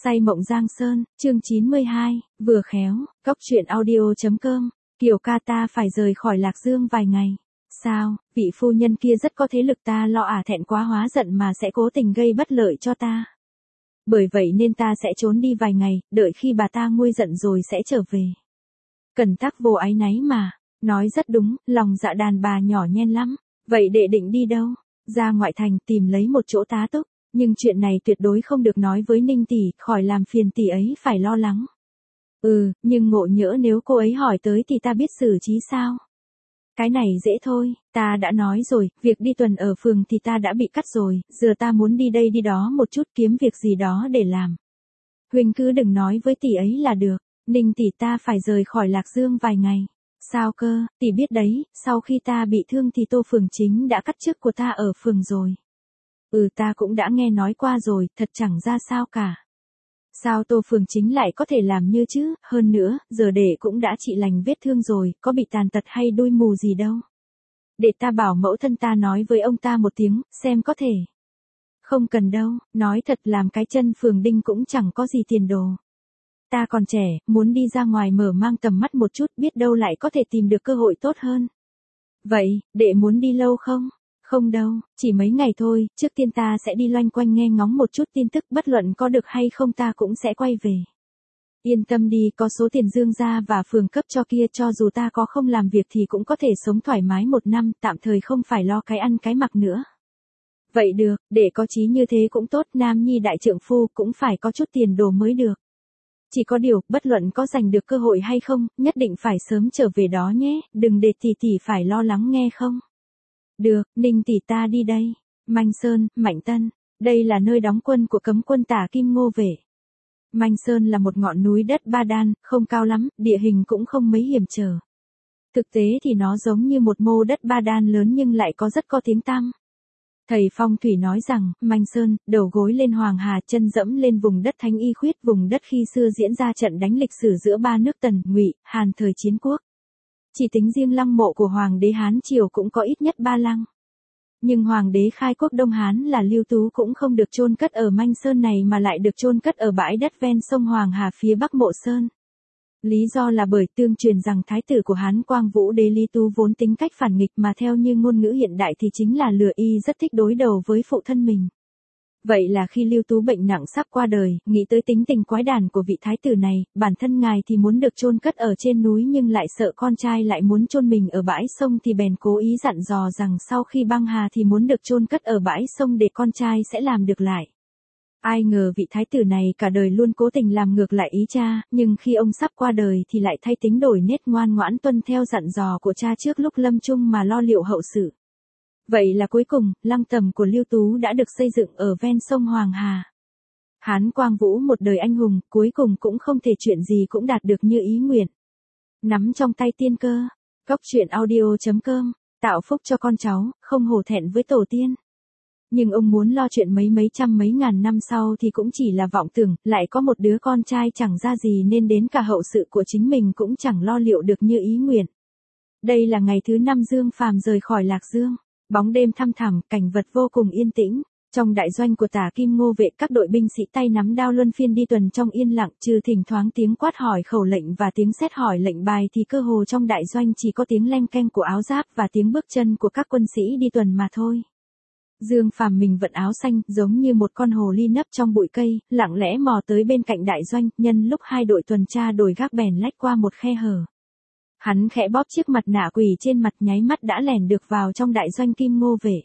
Say mộng Giang Sơn, chương 92, vừa khéo, cốc truyện audio.com, Kiều ca ta phải rời khỏi Lạc Dương vài ngày. Sao, vị phu nhân kia rất có thế lực, ta lo thẹn quá hóa giận mà sẽ cố tình gây bất lợi cho ta. Bởi vậy nên ta sẽ trốn đi vài ngày, đợi khi bà ta nguôi giận rồi sẽ trở về. Cẩn Tắc vô áy náy mà, nói rất đúng, lòng dạ đàn bà nhỏ nhen lắm. Vậy đệ định đi đâu? Ra ngoại thành tìm lấy một chỗ tá túc. Nhưng chuyện này tuyệt đối không được nói với Ninh tỷ, khỏi làm phiền tỷ ấy phải lo lắng. Nhưng ngộ nhỡ nếu cô ấy hỏi tới thì ta biết xử trí sao? Cái này dễ thôi, ta đã nói rồi, việc đi tuần ở phường thì ta đã bị cắt rồi, giờ ta muốn đi đây đi đó một chút kiếm việc gì đó để làm. Huynh cứ đừng nói với tỷ ấy là được, Ninh tỷ ta phải rời khỏi Lạc Dương vài ngày. Sao cơ, tỷ biết đấy, sau khi ta bị thương thì Tô Phường Chính đã cắt chức của ta ở phường rồi. Ta cũng đã nghe nói qua rồi, thật chẳng ra sao cả. Sao Tô Phường Chính lại có thể làm như chứ, hơn nữa, giờ đệ cũng đã trị lành vết thương rồi, có bị tàn tật hay đuôi mù gì đâu. Để ta bảo mẫu thân ta nói với ông ta một tiếng, xem có thể. Không cần đâu, nói thật làm cái chân phường đinh cũng chẳng có gì tiền đồ. Ta còn trẻ, muốn đi ra ngoài mở mang tầm mắt một chút, biết đâu lại có thể tìm được cơ hội tốt hơn. Vậy, đệ muốn đi lâu không? Không đâu, chỉ mấy ngày thôi, trước tiên ta sẽ đi loanh quanh nghe ngóng một chút tin tức, bất luận có được hay không ta cũng sẽ quay về. Yên tâm đi, có số tiền Dương gia và phường cấp cho kia, cho dù ta có không làm việc thì cũng có thể sống thoải mái một năm, tạm thời không phải lo cái ăn cái mặc nữa. Vậy được, để có chí như thế cũng tốt, nam nhi đại trượng phu cũng phải có chút tiền đồ mới được. Chỉ có điều, bất luận có giành được cơ hội hay không, nhất định phải sớm trở về đó nhé, đừng để tỷ phải lo lắng nghe không? Được, Ninh tỷ ta đi đây. Manh Sơn, Mạnh Tân, đây là nơi đóng quân của cấm quân Tả Kim Ngô Vệ. Manh Sơn là một ngọn núi đất ba đan, không cao lắm, địa hình cũng không mấy hiểm trở. Thực tế thì nó giống như một mô đất ba đan lớn nhưng lại rất có tiếng tăm. Thầy phong thủy nói rằng, Manh Sơn, đầu gối lên Hoàng Hà, chân dẫm lên vùng đất Thánh Y Khuyết, vùng đất khi xưa diễn ra trận đánh lịch sử giữa ba nước Tần, Ngụy, Hàn thời chiến quốc. Chỉ tính riêng lăng mộ của Hoàng đế Hán Triều cũng có ít nhất 3 lăng. Nhưng Hoàng đế khai quốc Đông Hán là Lưu Tú cũng không được chôn cất ở Manh Sơn này mà lại được chôn cất ở bãi đất ven sông Hoàng Hà phía bắc mộ Sơn. Lý do là bởi tương truyền rằng thái tử của Hán Quang Vũ đế Lý Tú vốn tính cách phản nghịch, mà theo như ngôn ngữ hiện đại thì chính là lừa y rất thích đối đầu với phụ thân mình. Vậy là khi Lưu Tú bệnh nặng sắp qua đời, nghĩ tới tính tình quái đản của vị thái tử này, bản thân ngài thì muốn được chôn cất ở trên núi nhưng lại sợ con trai lại muốn chôn mình ở bãi sông thì bèn cố ý dặn dò rằng sau khi băng hà thì muốn được chôn cất ở bãi sông để con trai sẽ làm được lại. Ai ngờ vị thái tử này cả đời luôn cố tình làm ngược lại ý cha, nhưng khi ông sắp qua đời thì lại thay tính đổi nết, ngoan ngoãn tuân theo dặn dò của cha trước lúc lâm chung mà lo liệu hậu sự. Vậy là cuối cùng, lăng tẩm của Lưu Tú đã được xây dựng ở ven sông Hoàng Hà. Hán Quang Vũ một đời anh hùng, cuối cùng cũng không thể chuyện gì cũng đạt được như ý nguyện. Nắm trong tay tiên cơ, cốc truyện audio.com, tạo phúc cho con cháu, không hổ thẹn với tổ tiên. Nhưng ông muốn lo chuyện mấy trăm mấy ngàn năm sau thì cũng chỉ là vọng tưởng, lại có một đứa con trai chẳng ra gì nên đến cả hậu sự của chính mình cũng chẳng lo liệu được như ý nguyện. Đây là ngày thứ 5 Dương Phàm rời khỏi Lạc Dương. Bóng đêm thăm thẳm, cảnh vật vô cùng yên tĩnh. Trong đại doanh của Tả Kim Ngô Vệ, các đội binh sĩ tay nắm đao luân phiên đi tuần trong yên lặng, trừ thỉnh thoảng tiếng quát hỏi khẩu lệnh và tiếng sét hỏi lệnh bài thì cơ hồ trong đại doanh chỉ có tiếng leng keng của áo giáp và tiếng bước chân của các quân sĩ đi tuần mà thôi. Dương Phàm mình vận áo xanh, giống như một con hồ ly nấp trong bụi cây, lặng lẽ mò tới bên cạnh đại doanh, nhân lúc hai đội tuần tra đổi gác bèn lách qua một khe hở. Hắn khẽ bóp chiếc mặt nạ quỷ trên mặt, nháy mắt đã lẻn được vào trong đại doanh Kim Ngô Vệ.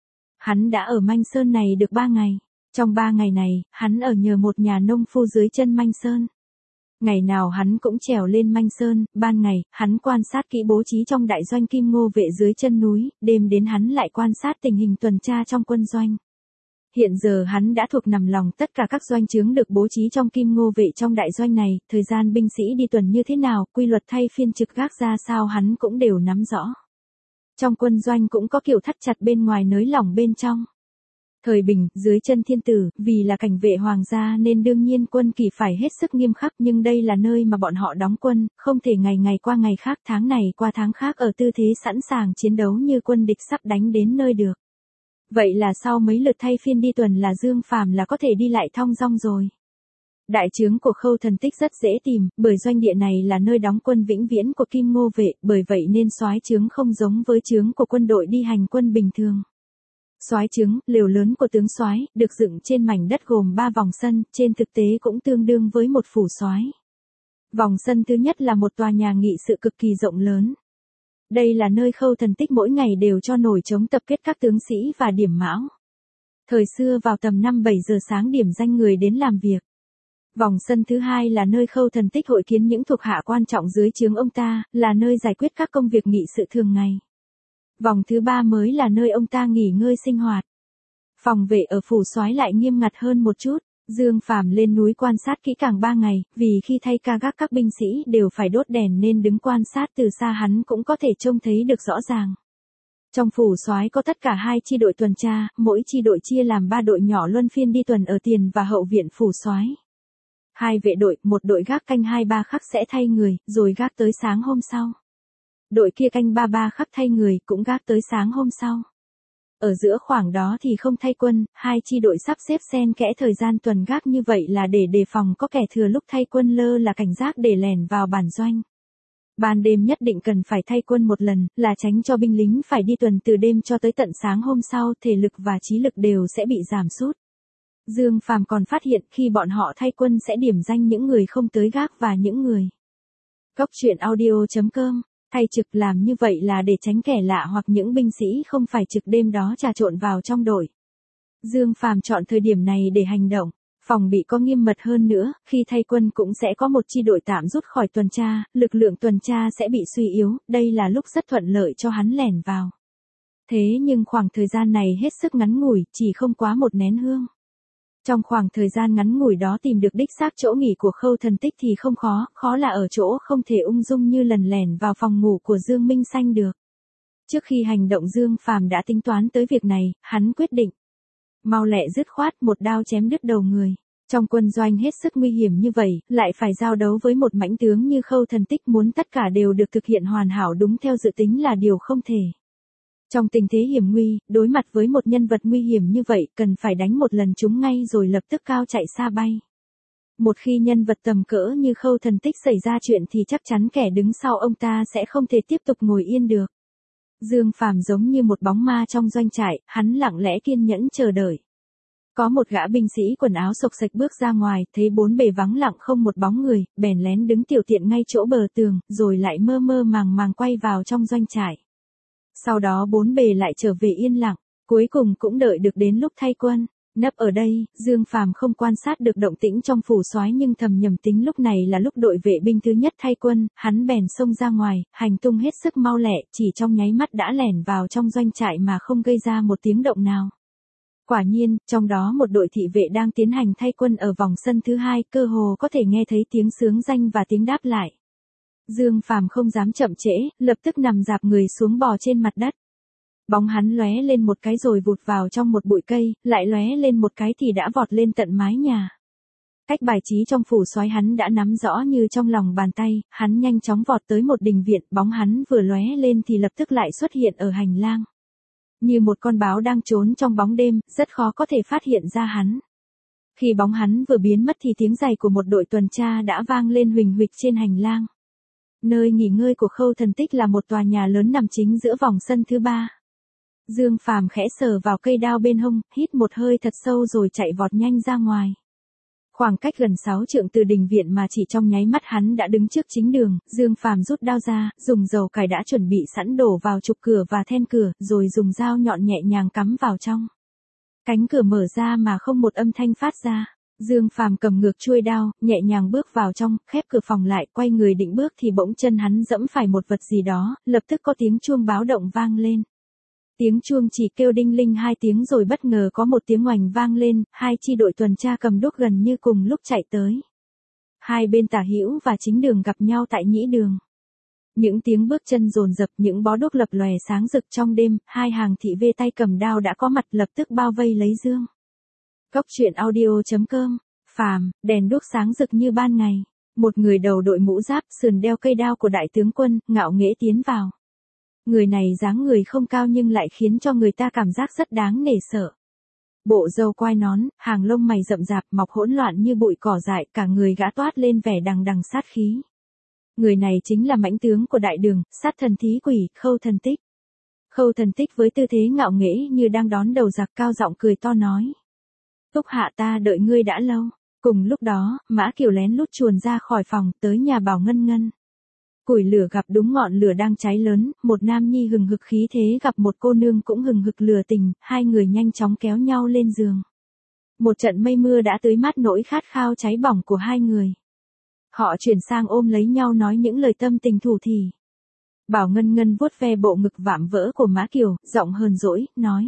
Hắn đã ở Manh Sơn này được 3 ngày. Trong 3 ngày này, hắn ở nhờ một nhà nông phu dưới chân Manh Sơn. Ngày nào hắn cũng trèo lên Manh Sơn, ban ngày, hắn quan sát kỹ bố trí trong đại doanh Kim Ngô Vệ dưới chân núi, đêm đến hắn lại quan sát tình hình tuần tra trong quân doanh. Hiện giờ hắn đã thuộc nằm lòng tất cả các doanh trướng được bố trí trong Kim Ngô Vệ trong đại doanh này, thời gian binh sĩ đi tuần như thế nào, quy luật thay phiên trực gác ra sao hắn cũng đều nắm rõ. Trong quân doanh cũng có kiểu thắt chặt bên ngoài nới lỏng bên trong. Thời bình, dưới chân thiên tử, vì là cảnh vệ hoàng gia nên đương nhiên quân kỷ phải hết sức nghiêm khắc, nhưng đây là nơi mà bọn họ đóng quân, không thể ngày ngày qua ngày khác, tháng này qua tháng khác ở tư thế sẵn sàng chiến đấu như quân địch sắp đánh đến nơi được. Vậy là sau mấy lượt thay phiên đi tuần là Dương Phàm là có thể đi lại thong dong rồi. Đại trướng của Khâu Thần Tích rất dễ tìm, bởi doanh địa này là nơi đóng quân vĩnh viễn của Kim Ngô vệ, bởi vậy nên soái trướng không giống với trướng của quân đội đi hành quân bình thường. Soái trướng, lều lớn của tướng soái, được dựng trên mảnh đất gồm 3 vòng sân, trên thực tế cũng tương đương với một phủ soái. Vòng sân thứ nhất là một tòa nhà nghị sự cực kỳ rộng lớn. Đây là nơi Khâu Thần Tích mỗi ngày đều cho nổi trống tập kết các tướng sĩ và điểm mão. Thời xưa vào tầm 5-7 giờ sáng điểm danh người đến làm việc. Vòng sân thứ hai là nơi Khâu Thần Tích hội kiến những thuộc hạ quan trọng dưới trướng ông ta, là nơi giải quyết các công việc nghị sự thường ngày. Vòng thứ ba mới là nơi ông ta nghỉ ngơi sinh hoạt. Phòng vệ ở phủ soái lại nghiêm ngặt hơn một chút. Dương Phàm lên núi quan sát kỹ càng 3 ngày, vì khi thay ca gác các binh sĩ đều phải đốt đèn nên đứng quan sát từ xa hắn cũng có thể trông thấy được rõ ràng. Trong phủ soái có tất cả 2 chi đội tuần tra, mỗi chi đội chia làm 3 đội nhỏ luân phiên đi tuần ở tiền và hậu viện phủ soái. 2 vệ đội, một đội gác canh 2-3 khắc sẽ thay người, rồi gác tới sáng hôm sau. Đội kia canh 3-3 khắc thay người, cũng gác tới sáng hôm sau. Ở giữa khoảng đó thì không thay quân, 2 chi đội sắp xếp xen kẽ thời gian tuần gác như vậy là để đề phòng có kẻ thừa lúc thay quân lơ là cảnh giác để lẻn vào bản doanh. Ban đêm nhất định cần phải thay quân một lần, là tránh cho binh lính phải đi tuần từ đêm cho tới tận sáng hôm sau, thể lực và trí lực đều sẽ bị giảm sút. Dương Phàm còn phát hiện khi bọn họ thay quân sẽ điểm danh những người không tới gác và những người. Cốc truyện audio.com Thay trực làm như vậy là để tránh kẻ lạ hoặc những binh sĩ không phải trực đêm đó trà trộn vào trong đội. Dương Phàm chọn thời điểm này để hành động. Phòng bị có nghiêm mật hơn nữa, khi thay quân cũng sẽ có một chi đội tạm rút khỏi tuần tra, lực lượng tuần tra sẽ bị suy yếu, đây là lúc rất thuận lợi cho hắn lẻn vào. Thế nhưng khoảng thời gian này hết sức ngắn ngủi, chỉ không quá một nén hương. Trong khoảng thời gian ngắn ngủi đó tìm được đích xác chỗ nghỉ của Khâu Thần Tích thì không khó, khó là ở chỗ không thể ung dung như lần lẻn vào phòng ngủ của Dương Minh Xanh được. Trước khi hành động Dương Phàm đã tính toán tới việc này, hắn quyết định. Mau lẹ dứt khoát một đao chém đứt đầu người. Trong quân doanh hết sức nguy hiểm như vậy, lại phải giao đấu với một mãnh tướng như Khâu Thần Tích muốn tất cả đều được thực hiện hoàn hảo đúng theo dự tính là điều không thể. Trong tình thế hiểm nguy, đối mặt với một nhân vật nguy hiểm như vậy, cần phải đánh một lần trúng ngay rồi lập tức cao chạy xa bay. Một khi nhân vật tầm cỡ như Khâu Thần Tích xảy ra chuyện thì chắc chắn kẻ đứng sau ông ta sẽ không thể tiếp tục ngồi yên được. Dương Phàm giống như một bóng ma trong doanh trại, hắn lặng lẽ kiên nhẫn chờ đợi. Có một gã binh sĩ quần áo xộc xệch bước ra ngoài, thấy bốn bề vắng lặng không một bóng người, bèn lén đứng tiểu tiện ngay chỗ bờ tường, rồi lại mơ mơ màng màng quay vào trong doanh trại. Sau đó bốn bề lại trở về yên lặng, cuối cùng cũng đợi được đến lúc thay quân. Nấp ở đây, Dương Phàm không quan sát được động tĩnh trong phủ soái nhưng thầm nhầm tính lúc này là lúc đội vệ binh thứ nhất thay quân, hắn bèn xông ra ngoài, hành tung hết sức mau lẹ, chỉ trong nháy mắt đã lẻn vào trong doanh trại mà không gây ra một tiếng động nào. Quả nhiên, trong đó một đội thị vệ đang tiến hành thay quân ở vòng sân thứ hai, cơ hồ có thể nghe thấy tiếng xướng danh và tiếng đáp lại. Dương Phàm không dám chậm trễ, lập tức nằm dạp người xuống bò trên mặt đất. Bóng hắn lóe lên một cái rồi vụt vào trong một bụi cây, lại lóe lên một cái thì đã vọt lên tận mái nhà. Cách bài trí trong phủ soái hắn đã nắm rõ như trong lòng bàn tay, hắn nhanh chóng vọt tới một đình viện, bóng hắn vừa lóe lên thì lập tức lại xuất hiện ở hành lang. Như một con báo đang trốn trong bóng đêm, rất khó có thể phát hiện ra hắn. Khi bóng hắn vừa biến mất thì tiếng giày của một đội tuần tra đã vang lên huỳnh huỵch trên hành lang. Nơi nghỉ ngơi của Khâu Thần Tích là một tòa nhà lớn nằm chính giữa vòng sân thứ ba. Dương Phàm khẽ sờ vào cây đao bên hông, hít một hơi thật sâu rồi chạy vọt nhanh ra ngoài. Khoảng cách gần 6 trượng từ đình viện mà chỉ trong nháy mắt hắn đã đứng trước chính đường, Dương Phàm rút đao ra, dùng dầu cải đã chuẩn bị sẵn đổ vào trục cửa và then cửa, rồi dùng dao nhọn nhẹ nhàng cắm vào trong. Cánh cửa mở ra mà không một âm thanh phát ra. Dương Phàm cầm ngược chuôi đao, nhẹ nhàng bước vào trong, khép cửa phòng lại, quay người định bước thì bỗng chân hắn dẫm phải một vật gì đó, lập tức có tiếng chuông báo động vang lên. Tiếng chuông chỉ kêu đinh linh 2 tiếng rồi bất ngờ có một tiếng oành vang lên, 2 chi đội tuần tra cầm đuốc gần như cùng lúc chạy tới. Hai bên tả hữu và chính đường gặp nhau tại nhĩ đường. Những tiếng bước chân dồn dập, những bó đuốc lập lòe sáng rực trong đêm, 2 hàng thị vệ tay cầm đao đã có mặt lập tức bao vây lấy Dương. Cốc truyện audio.com Phàm, đèn đuốc sáng rực như ban ngày. Một người đầu đội mũ giáp, sườn đeo cây đao của đại tướng quân, ngạo nghễ tiến vào. Người này dáng người không cao nhưng lại khiến cho người ta cảm giác rất đáng nể sợ. Bộ râu quai nón, hàng lông mày rậm rạp mọc hỗn loạn như bụi cỏ dại, cả người gã toát lên vẻ đằng đằng sát khí. Người này chính là mãnh tướng của đại đường, sát thần thí quỷ, Khâu Thần Tích. Khâu Thần Tích với tư thế ngạo nghễ như đang đón đầu giặc cao giọng cười to nói. Thúc hạ ta đợi ngươi đã lâu. Cùng lúc đó, Mã Kiều lén lút chuồn ra khỏi phòng, tới nhà Bảo Ngân Ngân. Củi lửa gặp đúng ngọn lửa đang cháy lớn, một nam nhi hừng hực khí thế gặp một cô nương cũng hừng hực lửa tình, hai người nhanh chóng kéo nhau lên giường. Một trận mây mưa đã tưới mát nỗi khát khao cháy bỏng của hai người. Họ chuyển sang ôm lấy nhau nói những lời tâm tình thủ thỉ. Bảo Ngân Ngân vuốt ve bộ ngực vạm vỡ của Mã Kiều, giọng hờn dỗi, nói.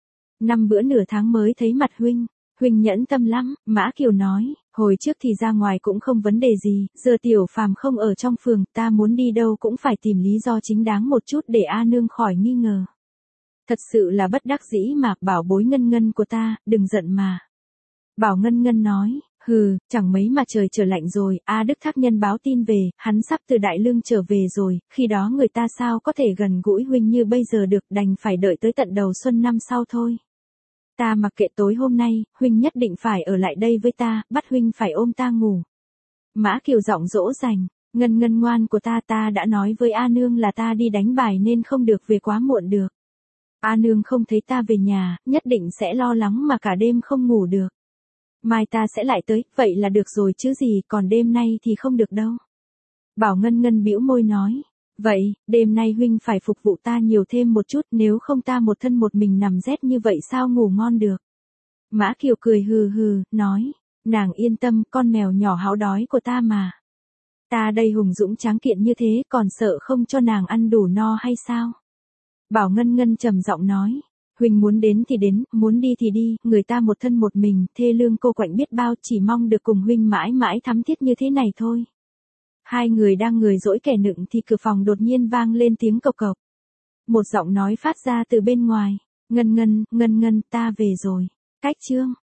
5 bữa nửa tháng mới thấy mặt huynh. Huynh nhẫn tâm lắm, Mã Kiều nói, hồi trước thì ra ngoài cũng không vấn đề gì, giờ tiểu phàm không ở trong phường, ta muốn đi đâu cũng phải tìm lý do chính đáng một chút để A nương khỏi nghi ngờ. Thật sự là bất đắc dĩ mà, bảo bối Ngân Ngân của ta, đừng giận mà. Bảo Ngân Ngân nói, hừ, chẳng mấy mà trời trở lạnh rồi, A Đức Thác Nhân báo tin về, hắn sắp từ Đại Lương trở về rồi, khi đó người ta sao có thể gần gũi huynh như bây giờ được, đành phải đợi tới tận đầu xuân năm sau thôi. Ta mặc kệ tối hôm nay, huynh nhất định phải ở lại đây với ta, bắt huynh phải ôm ta ngủ. Mã Kiều giọng dỗ dành, Ngân Ngân ngoan của ta đã nói với A nương là ta đi đánh bài nên không được về quá muộn được. A nương không thấy ta về nhà, nhất định sẽ lo lắng mà cả đêm không ngủ được. Mai ta sẽ lại tới, vậy là được rồi chứ gì, còn đêm nay thì không được đâu. Bảo Ngân Ngân bĩu môi nói. Vậy, đêm nay huynh phải phục vụ ta nhiều thêm một chút, nếu không ta một thân một mình nằm rét như vậy sao ngủ ngon được. Mã Kiều cười hừ hừ, nói, nàng yên tâm, con mèo nhỏ háo đói của ta mà. Ta đây hùng dũng tráng kiện như thế, còn sợ không cho nàng ăn đủ no hay sao? Bảo Ngân Ngân trầm giọng nói, huynh muốn đến thì đến, muốn đi thì đi, người ta một thân một mình, thê lương cô quạnh biết bao, chỉ mong được cùng huynh mãi mãi thắm thiết như thế này thôi. Hai người đang người dỗi kẻ nựng thì cửa phòng đột nhiên vang lên tiếng cộc cộc. Một giọng nói phát ra từ bên ngoài, Ngân Ngân, Ngân Ngân, ta về rồi. Cách chương